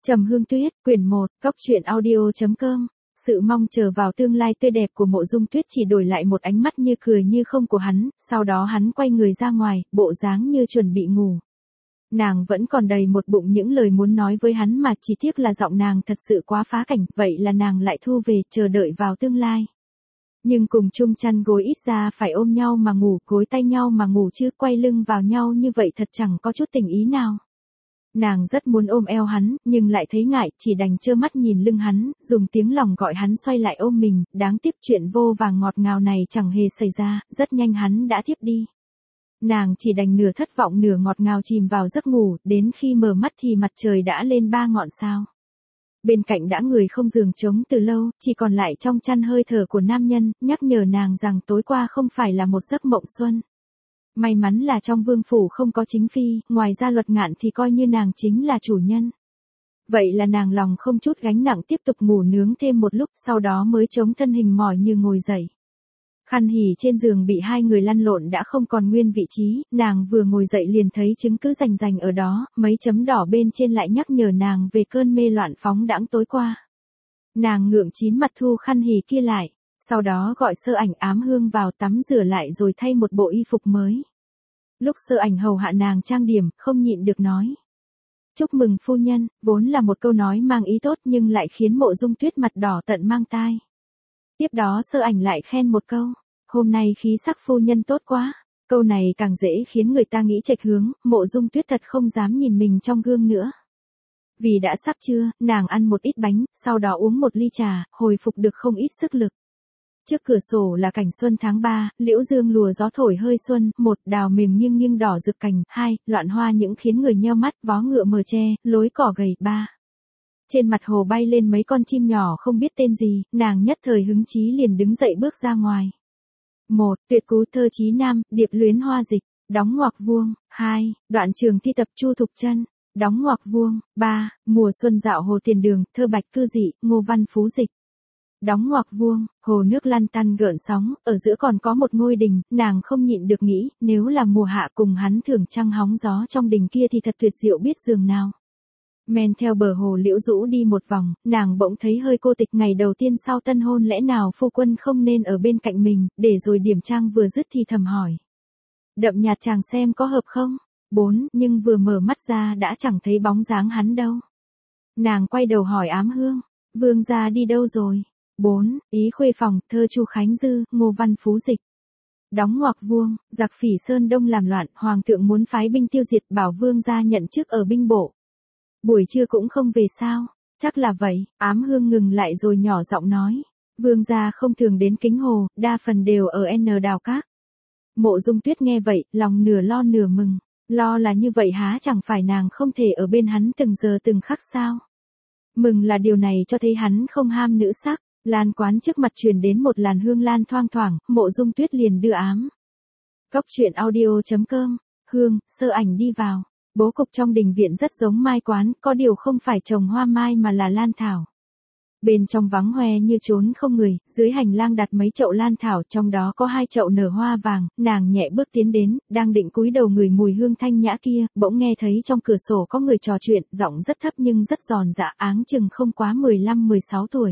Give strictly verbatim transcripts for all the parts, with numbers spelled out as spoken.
Trầm Hương Tuyết, quyển một, góc truyện audio chấm com. Sự mong chờ vào tương lai tươi đẹp của Mộ Dung Tuyết chỉ đổi lại một ánh mắt như cười như không của hắn, sau đó hắn quay người ra ngoài, bộ dáng như chuẩn bị ngủ. Nàng vẫn còn đầy một bụng những lời muốn nói với hắn mà chỉ tiếc là giọng nàng thật sự quá phá cảnh, vậy là nàng lại thu về, chờ đợi vào tương lai. Nhưng cùng chung chăn gối ít ra phải ôm nhau mà ngủ, gối tay nhau mà ngủ chứ quay lưng vào nhau như vậy thật chẳng có chút tình ý nào. Nàng rất muốn ôm eo hắn, nhưng lại thấy ngại, chỉ đành trơ mắt nhìn lưng hắn, dùng tiếng lòng gọi hắn xoay lại ôm mình, đáng tiếc chuyện vô vàng ngọt ngào này chẳng hề xảy ra, rất nhanh hắn đã thiếp đi. Nàng chỉ đành nửa thất vọng nửa ngọt ngào chìm vào giấc ngủ, đến khi mở mắt thì mặt trời đã lên ba ngọn sao. Bên cạnh đã người không giường trống từ lâu, chỉ còn lại trong chăn hơi thở của nam nhân, nhắc nhở nàng rằng tối qua không phải là một giấc mộng xuân. May mắn là trong vương phủ không có chính phi, ngoài ra Luật Ngạn thì coi như nàng chính là chủ nhân. Vậy là nàng lòng không chút gánh nặng tiếp tục ngủ nướng thêm một lúc, sau đó mới chống thân hình mỏi như ngồi dậy. Khăn hỉ trên giường bị hai người lăn lộn đã không còn nguyên vị trí, nàng vừa ngồi dậy liền thấy trứng cứ rành rành ở đó, mấy chấm đỏ bên trên lại nhắc nhở nàng về cơn mê loạn phóng đãng tối qua. Nàng ngượng chín mặt thu khăn hỉ kia lại, sau đó gọi Sơ Ảnh Ám Hương vào tắm rửa lại rồi thay một bộ y phục mới. Lúc Sơ Ảnh hầu hạ nàng trang điểm, không nhịn được nói: "Chúc mừng phu nhân", vốn là một câu nói mang ý tốt nhưng lại khiến Mộ Dung Tuyết mặt đỏ tận mang tai. Tiếp đó Sơ Ảnh lại khen một câu: "Hôm nay khí sắc phu nhân tốt quá." Câu này càng dễ khiến người ta nghĩ chệch hướng, Mộ Dung Tuyết thật không dám nhìn mình trong gương nữa. Vì đã sắp trưa, nàng ăn một ít bánh, sau đó uống một ly trà, hồi phục được không ít sức lực. Trước cửa sổ là cảnh xuân tháng ba, liễu dương lùa gió thổi hơi xuân, một, đào mềm nghiêng nghiêng đỏ rực cành, hai, loạn hoa những khiến người nheo mắt, vó ngựa mờ che, lối cỏ gầy, ba. Trên mặt hồ bay lên mấy con chim nhỏ không biết tên gì, nàng nhất thời hứng chí liền đứng dậy bước ra ngoài. Một, tuyệt cú thơ chí nam, điệp luyến hoa dịch, đóng ngoặc vuông. Hai, đoạn trường thi tập Chu Thục Chân, đóng ngoặc vuông. Ba, mùa xuân dạo hồ tiền đường, thơ bạch cư dị, Ngô Văn Phú dịch, đóng ngoặc vuông. Hồ nước lăn tăn gợn sóng, ở giữa còn có một ngôi đình, nàng không nhịn được nghĩ, nếu là mùa hạ cùng hắn thưởng trăng hóng gió trong đình kia thì thật tuyệt diệu biết giường nào. Men theo bờ hồ liễu rũ đi một vòng, nàng bỗng thấy hơi cô tịch. Ngày đầu tiên sau tân hôn lẽ nào phu quân không nên ở bên cạnh mình, để rồi điểm trang vừa dứt thì thầm hỏi: "Đậm nhạt chàng xem có hợp không?" Bốn, nhưng vừa mở mắt ra đã chẳng thấy bóng dáng hắn đâu. Nàng quay đầu hỏi Ám Hương: "Vương gia đi đâu rồi?" Bốn, ý khuê phòng, thơ Chu Khánh Dư, Ngô Văn Phú dịch, đóng ngoặc vuông. Giặc Phỉ Sơn Đông làm loạn, hoàng thượng muốn phái binh tiêu diệt, bảo vương gia nhận chức ở binh bộ. Buổi trưa cũng không về sao? Chắc là vậy. Ám Hương ngừng lại rồi nhỏ giọng nói: "Vương gia không thường đến Kính Hồ, đa phần đều ở N Đào Các." Mộ Dung Tuyết nghe vậy, lòng nửa lo nửa mừng. Lo là như vậy há chẳng phải nàng không thể ở bên hắn từng giờ từng khắc sao? Mừng là điều này cho thấy hắn không ham nữ sắc. Lan quán trước mặt truyền đến một làn hương lan thoang thoảng, Mộ Dung Tuyết liền đưa ám. Góc truyện audio chấm com. Hương, Sơ Ảnh đi vào. Bố cục trong đình viện rất giống mai quán, có điều không phải trồng hoa mai mà là lan thảo. Bên trong vắng hoe như trốn không người, dưới hành lang đặt mấy chậu lan thảo, trong đó có hai chậu nở hoa vàng. Nàng nhẹ bước tiến đến, đang định cúi đầu ngửi mùi hương thanh nhã kia, bỗng nghe thấy trong cửa sổ có người trò chuyện, giọng rất thấp nhưng rất giòn giã, áng chừng không quá mười lăm mười sáu tuổi.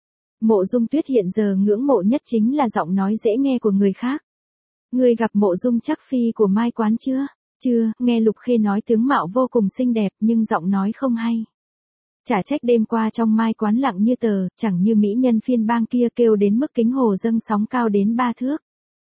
Mộ Dung Tuyết hiện giờ ngưỡng mộ nhất chính là giọng nói dễ nghe của người khác. "Ngươi gặp Mộ Dung Trắc Phi của mai quán chưa?" "Chưa." Nghe Lục Khê nói tướng mạo vô cùng xinh đẹp nhưng giọng nói không hay. Chả trách đêm qua trong mai quán lặng như tờ, chẳng như mỹ nhân phiên bang kia kêu đến mức Kính Hồ dâng sóng cao đến ba thước.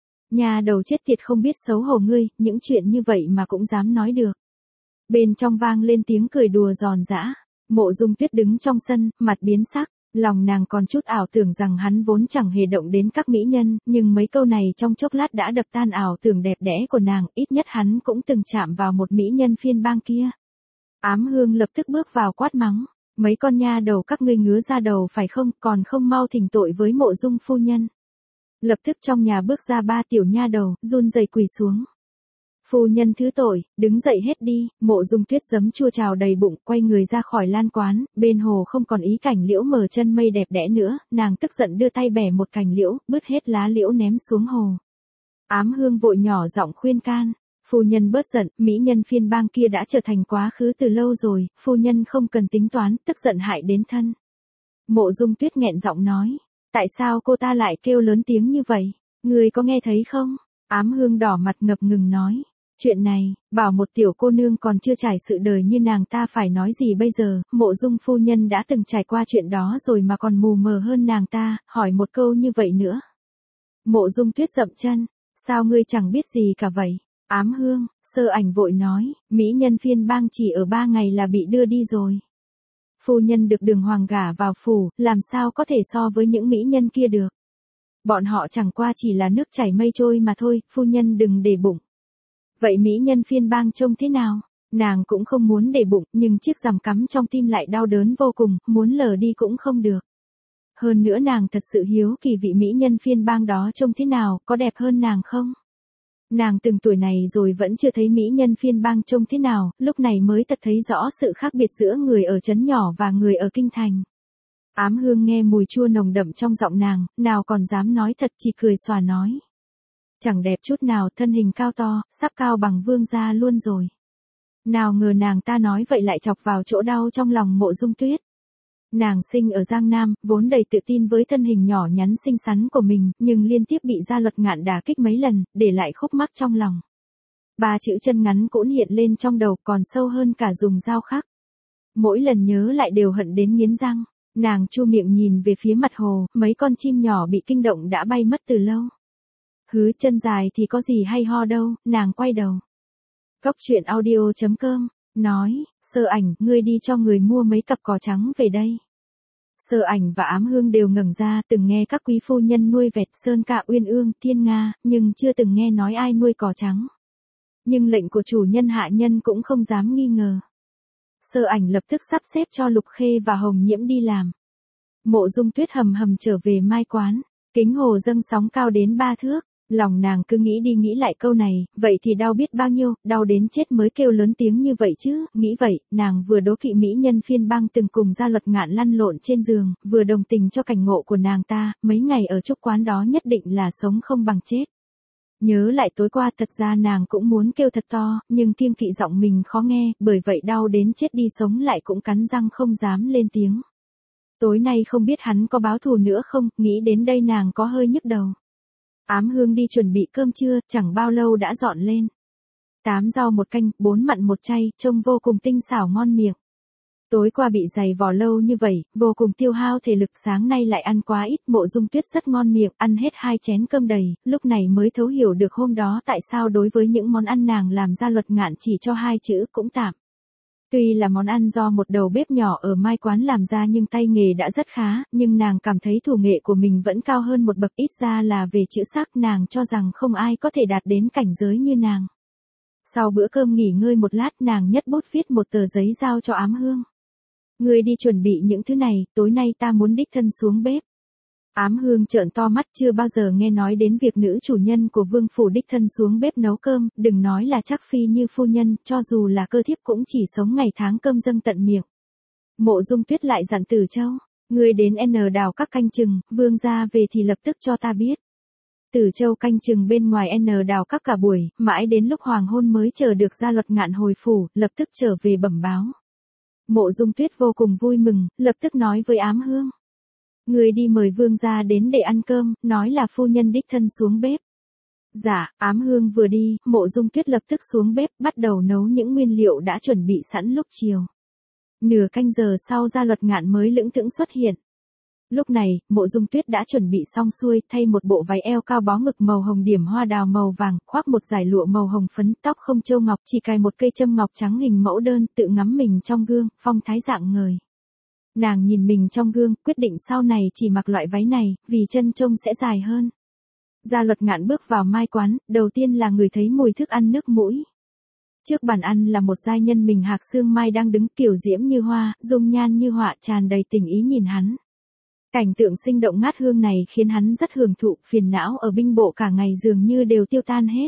Nhà đầu chết tiệt không biết xấu hổ ngươi, những chuyện như vậy mà cũng dám nói được. Bên trong vang lên tiếng cười đùa giòn giã. Mộ Dung Tuyết đứng trong sân, mặt biến sắc. Lòng nàng còn chút ảo tưởng rằng hắn vốn chẳng hề động đến các mỹ nhân, nhưng mấy câu này trong chốc lát đã đập tan ảo tưởng đẹp đẽ của nàng, ít nhất hắn cũng từng chạm vào một mỹ nhân phiên bang kia. Ám Hương lập tức bước vào quát mắng: "Mấy con nha đầu các ngươi ngứa ra đầu phải không, còn không mau thỉnh tội với Mộ Dung phu nhân." Lập tức trong nhà bước ra ba tiểu nha đầu, run rẩy quỳ xuống: "Phu nhân thứ tội, đứng dậy hết đi." Mộ Dung Tuyết giấm chua trào đầy bụng, quay người ra khỏi lan quán, bên hồ không còn ý cảnh liễu mờ chân mây đẹp đẽ nữa, nàng tức giận đưa tay bẻ một cành liễu, bứt hết lá liễu ném xuống hồ. Ám Hương vội nhỏ giọng khuyên can: Phu nhân bớt giận, mỹ nhân phiên bang kia đã trở thành quá khứ từ lâu rồi, phu nhân không cần tính toán, tức giận hại đến thân. Mộ Dung Tuyết nghẹn giọng nói, tại sao cô ta lại kêu lớn tiếng như vậy, người có nghe thấy không? Ám Hương đỏ mặt ngập ngừng nói, chuyện này, bảo một tiểu cô nương còn chưa trải sự đời như nàng ta phải nói gì bây giờ, Mộ Dung phu nhân đã từng trải qua chuyện đó rồi mà còn mù mờ hơn nàng ta, hỏi một câu như vậy nữa. Mộ Dung Tuyết dậm chân, sao ngươi chẳng biết gì cả vậy? Ám Hương, Sơ Ảnh vội nói, mỹ nhân phiên bang chỉ ở ba ngày là bị đưa đi rồi. Phu nhân được Đường Hoàng gả vào phủ, làm sao có thể so với những mỹ nhân kia được. Bọn họ chẳng qua chỉ là nước chảy mây trôi mà thôi, phu nhân đừng để bụng. Vậy mỹ nhân phiên bang trông thế nào? Nàng cũng không muốn để bụng, nhưng chiếc rằm cắm trong tim lại đau đớn vô cùng, muốn lờ đi cũng không được. Hơn nữa nàng thật sự hiếu kỳ vị mỹ nhân phiên bang đó trông thế nào, có đẹp hơn nàng không? Nàng từng tuổi này rồi vẫn chưa thấy mỹ nhân phiên bang trông thế nào, lúc này mới thật thấy rõ sự khác biệt giữa người ở trấn nhỏ và người ở kinh thành. Ám Hương nghe mùi chua nồng đậm trong giọng nàng, nào còn dám nói thật, chỉ cười xòa nói. Chẳng đẹp chút nào, thân hình cao to, sắp cao bằng vương gia luôn rồi. Nào ngờ nàng ta nói vậy lại chọc vào chỗ đau trong lòng Mộ Dung Tuyết. Nàng sinh ở Giang Nam, vốn đầy tự tin với thân hình nhỏ nhắn xinh xắn của mình, nhưng liên tiếp bị Gia Luật Ngạn đả kích mấy lần, để lại khúc mắc trong lòng. Ba chữ chân ngắn cũn hiện lên trong đầu, còn sâu hơn cả dùng dao khắc. Mỗi lần nhớ lại đều hận đến nghiến răng, nàng chu miệng nhìn về phía mặt hồ, mấy con chim nhỏ bị kinh động đã bay mất từ lâu. Hứ, chân dài thì có gì hay ho đâu, nàng quay đầu. Cốc truyện audio chấm com nói, Sơ Ảnh, ngươi đi cho người mua mấy cặp cò trắng về đây. Sơ Ảnh và Ám Hương đều ngẩng ra, từng nghe các quý phu nhân nuôi vẹt Sơn Cạ Uyên Ương, Thiên Nga, nhưng chưa từng nghe nói ai nuôi cò trắng. Nhưng lệnh của chủ nhân hạ nhân cũng không dám nghi ngờ. Sơ Ảnh lập tức sắp xếp cho Lục Khê và Hồng Nhiễm đi làm. Mộ Dung Tuyết hầm hầm trở về mai quán, kính hồ dâng sóng cao đến ba thước. Lòng nàng cứ nghĩ đi nghĩ lại câu này, vậy thì đau biết bao nhiêu, đau đến chết mới kêu lớn tiếng như vậy chứ, nghĩ vậy, nàng vừa đố kỵ mỹ nhân phiên bang từng cùng Gia Luật Ngạn lăn lộn trên giường, vừa đồng tình cho cảnh ngộ của nàng ta, mấy ngày ở trúc quán đó nhất định là sống không bằng chết. Nhớ lại tối qua thật ra nàng cũng muốn kêu thật to, nhưng kiêng kỵ giọng mình khó nghe, bởi vậy đau đến chết đi sống lại cũng cắn răng không dám lên tiếng. Tối nay không biết hắn có báo thù nữa không, nghĩ đến đây nàng có hơi nhức đầu. Ám Hương đi chuẩn bị cơm trưa, chẳng bao lâu đã dọn lên. Tám rau một canh, bốn mặn một chay, trông vô cùng tinh xảo ngon miệng. Tối qua bị dày vò lâu như vậy, vô cùng tiêu hao thể lực, sáng nay lại ăn quá ít, Mộ Dung Tuyết rất ngon miệng, ăn hết hai chén cơm đầy, lúc này mới thấu hiểu được hôm đó tại sao đối với những món ăn nàng làm Gia Luật Ngạn chỉ cho hai chữ cũng tạm. Tuy là món ăn do một đầu bếp nhỏ ở mai quán làm ra nhưng tay nghề đã rất khá, nhưng nàng cảm thấy thủ nghệ của mình vẫn cao hơn một bậc, ít ra là về chữ sắc nàng cho rằng không ai có thể đạt đến cảnh giới như nàng. Sau bữa cơm nghỉ ngơi một lát nàng nhấc bút viết một tờ giấy giao cho Ám Hương. Ngươi đi chuẩn bị những thứ này, tối nay ta muốn đích thân xuống bếp. Ám Hương trợn to mắt, chưa bao giờ nghe nói đến việc nữ chủ nhân của vương phủ đích thân xuống bếp nấu cơm, đừng nói là chắc phi như phu nhân, cho dù là cơ thiếp cũng chỉ sống ngày tháng cơm dâng tận miệng. Mộ Dung Tuyết lại dặn Tử Châu, ngươi đến N đào các canh chừng, vương gia về thì lập tức cho ta biết. Tử Châu canh chừng bên ngoài N đào các cả buổi, mãi đến lúc hoàng hôn mới chờ được Gia Luật Ngạn hồi phủ, lập tức trở về bẩm báo. Mộ Dung Tuyết vô cùng vui mừng, lập tức nói với Ám Hương. Người đi mời vương gia đến để ăn cơm, nói là phu nhân đích thân xuống bếp. Dạ, Ám Hương vừa đi, Mộ Dung Tuyết lập tức xuống bếp, bắt đầu nấu những nguyên liệu đã chuẩn bị sẵn lúc chiều. Nửa canh giờ sau Gia Luật Ngạn mới lững thững xuất hiện. Lúc này, Mộ Dung Tuyết đã chuẩn bị xong xuôi, thay một bộ váy eo cao bó ngực màu hồng điểm hoa đào màu vàng, khoác một dải lụa màu hồng phấn, tóc không châu ngọc, chỉ cài một cây châm ngọc trắng hình mẫu đơn, tự ngắm mình trong gương, phong thái dạng ngời. Nàng nhìn mình trong gương, quyết định sau này chỉ mặc loại váy này, vì chân trông sẽ dài hơn. Gia Luật Ngạn bước vào mai quán, đầu tiên là người thấy mùi thức ăn nước mũi. Trước bàn ăn là một giai nhân mình hạc xương mai đang đứng kiều diễm như hoa, dung nhan như họa, tràn đầy tình ý nhìn hắn. Cảnh tượng sinh động ngát hương này khiến hắn rất hưởng thụ, phiền não ở binh bộ cả ngày dường như đều tiêu tan hết.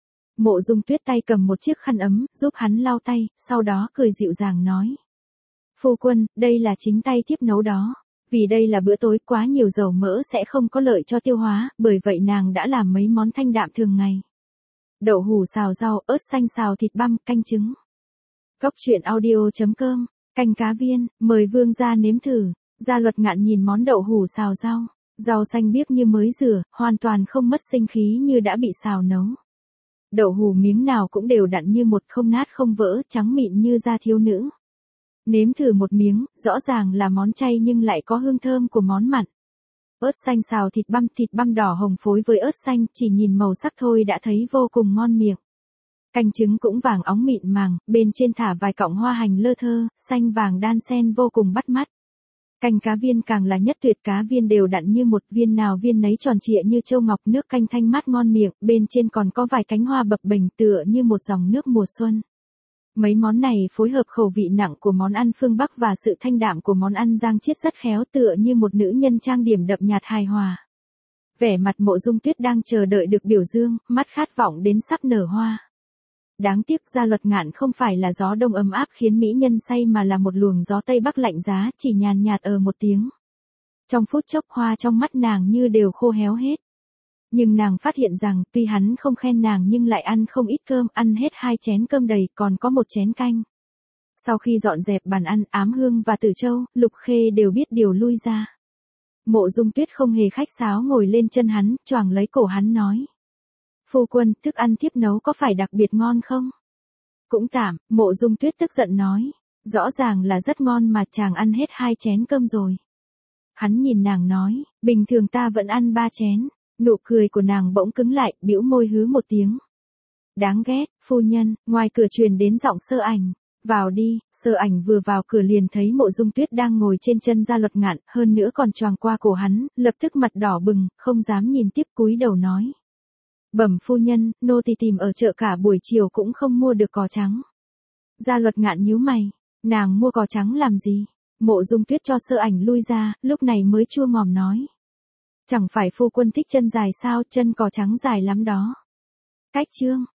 Mộ Dung Tuyết tay cầm một chiếc khăn ấm, giúp hắn lau tay, sau đó cười dịu dàng nói. Phu quân, đây là chính tay thiếp nấu đó. Vì đây là bữa tối, quá nhiều dầu mỡ sẽ không có lợi cho tiêu hóa, bởi vậy nàng đã làm mấy món thanh đạm thường ngày. đậu hủ xào rau, ớt xanh xào thịt băm, canh trứng. Cốc truyện audio chấm com, canh cá viên, mời vương gia nếm thử. Gia Luật Ngạn nhìn món đậu hủ xào rau, rau xanh biếc như mới rửa, hoàn toàn không mất sinh khí như đã bị xào nấu. Đậu hủ miếng nào cũng đều đặn như một, không nát không vỡ, trắng mịn như da thiếu nữ. Nếm thử một miếng, rõ ràng là món chay nhưng lại có hương thơm của món mặn. Ớt xanh xào thịt băm, thịt băm đỏ hồng phối với ớt xanh, chỉ nhìn màu sắc thôi đã thấy vô cùng ngon miệng. Canh trứng cũng vàng óng mịn màng, bên trên thả vài cọng hoa hành lơ thơ, xanh vàng đan xen vô cùng bắt mắt. Canh cá viên càng là nhất tuyệt, cá viên đều đặn như một, viên nào viên nấy tròn trịa như châu ngọc, nước canh thanh mát ngon miệng, bên trên còn có vài cánh hoa bập bềnh tựa như một dòng nước mùa xuân. Mấy món này phối hợp khẩu vị nặng của món ăn phương Bắc và sự thanh đạm của món ăn Giang Chiết rất khéo, tựa như một nữ nhân trang điểm đậm nhạt hài hòa. Vẻ mặt Mộ Dung Tuyết đang chờ đợi được biểu dương, mắt khát vọng đến sắp nở hoa. Đáng tiếc Gia Luật Ngạn không phải là gió đông ấm áp khiến mỹ nhân say mà là một luồng gió tây bắc lạnh giá, chỉ nhàn nhạt ờ một tiếng. Trong phút chốc hoa trong mắt nàng như đều khô héo hết. Nhưng nàng phát hiện rằng tuy hắn không khen nàng nhưng lại ăn không ít cơm, ăn hết hai chén cơm đầy, còn có một chén canh. Sau khi dọn dẹp bàn ăn, Ám Hương và Tử Châu, Lục Khê đều biết điều lui ra. Mộ Dung Tuyết không hề khách sáo ngồi lên chân hắn, choàng lấy cổ hắn nói. Phu quân, thức ăn thiếp nấu có phải đặc biệt ngon không? Cũng tạm, Mộ Dung Tuyết tức giận nói. Rõ ràng là rất ngon mà chàng ăn hết hai chén cơm rồi. Hắn nhìn nàng nói, bình thường ta vẫn ăn ba chén. Nụ cười của nàng bỗng cứng lại, bĩu môi hứ một tiếng. Đáng ghét, phu nhân, ngoài cửa truyền đến giọng Sơ Ảnh. Vào đi. Sơ Ảnh vừa vào cửa liền thấy Mộ Dung Tuyết đang ngồi trên chân Gia Luật Ngạn, hơn nữa còn choàng qua cổ hắn, lập tức mặt đỏ bừng, không dám nhìn tiếp, cúi đầu nói. Bẩm phu nhân, nô tỳ tìm ở chợ cả buổi chiều cũng không mua được cò trắng. Gia Luật Ngạn nhíu mày, nàng mua cò trắng làm gì? Mộ Dung Tuyết cho Sơ Ảnh lui ra, lúc này mới chua mòm nói. Chẳng phải phu quân thích chân dài sao, chân cò trắng dài lắm đó. Cách chương.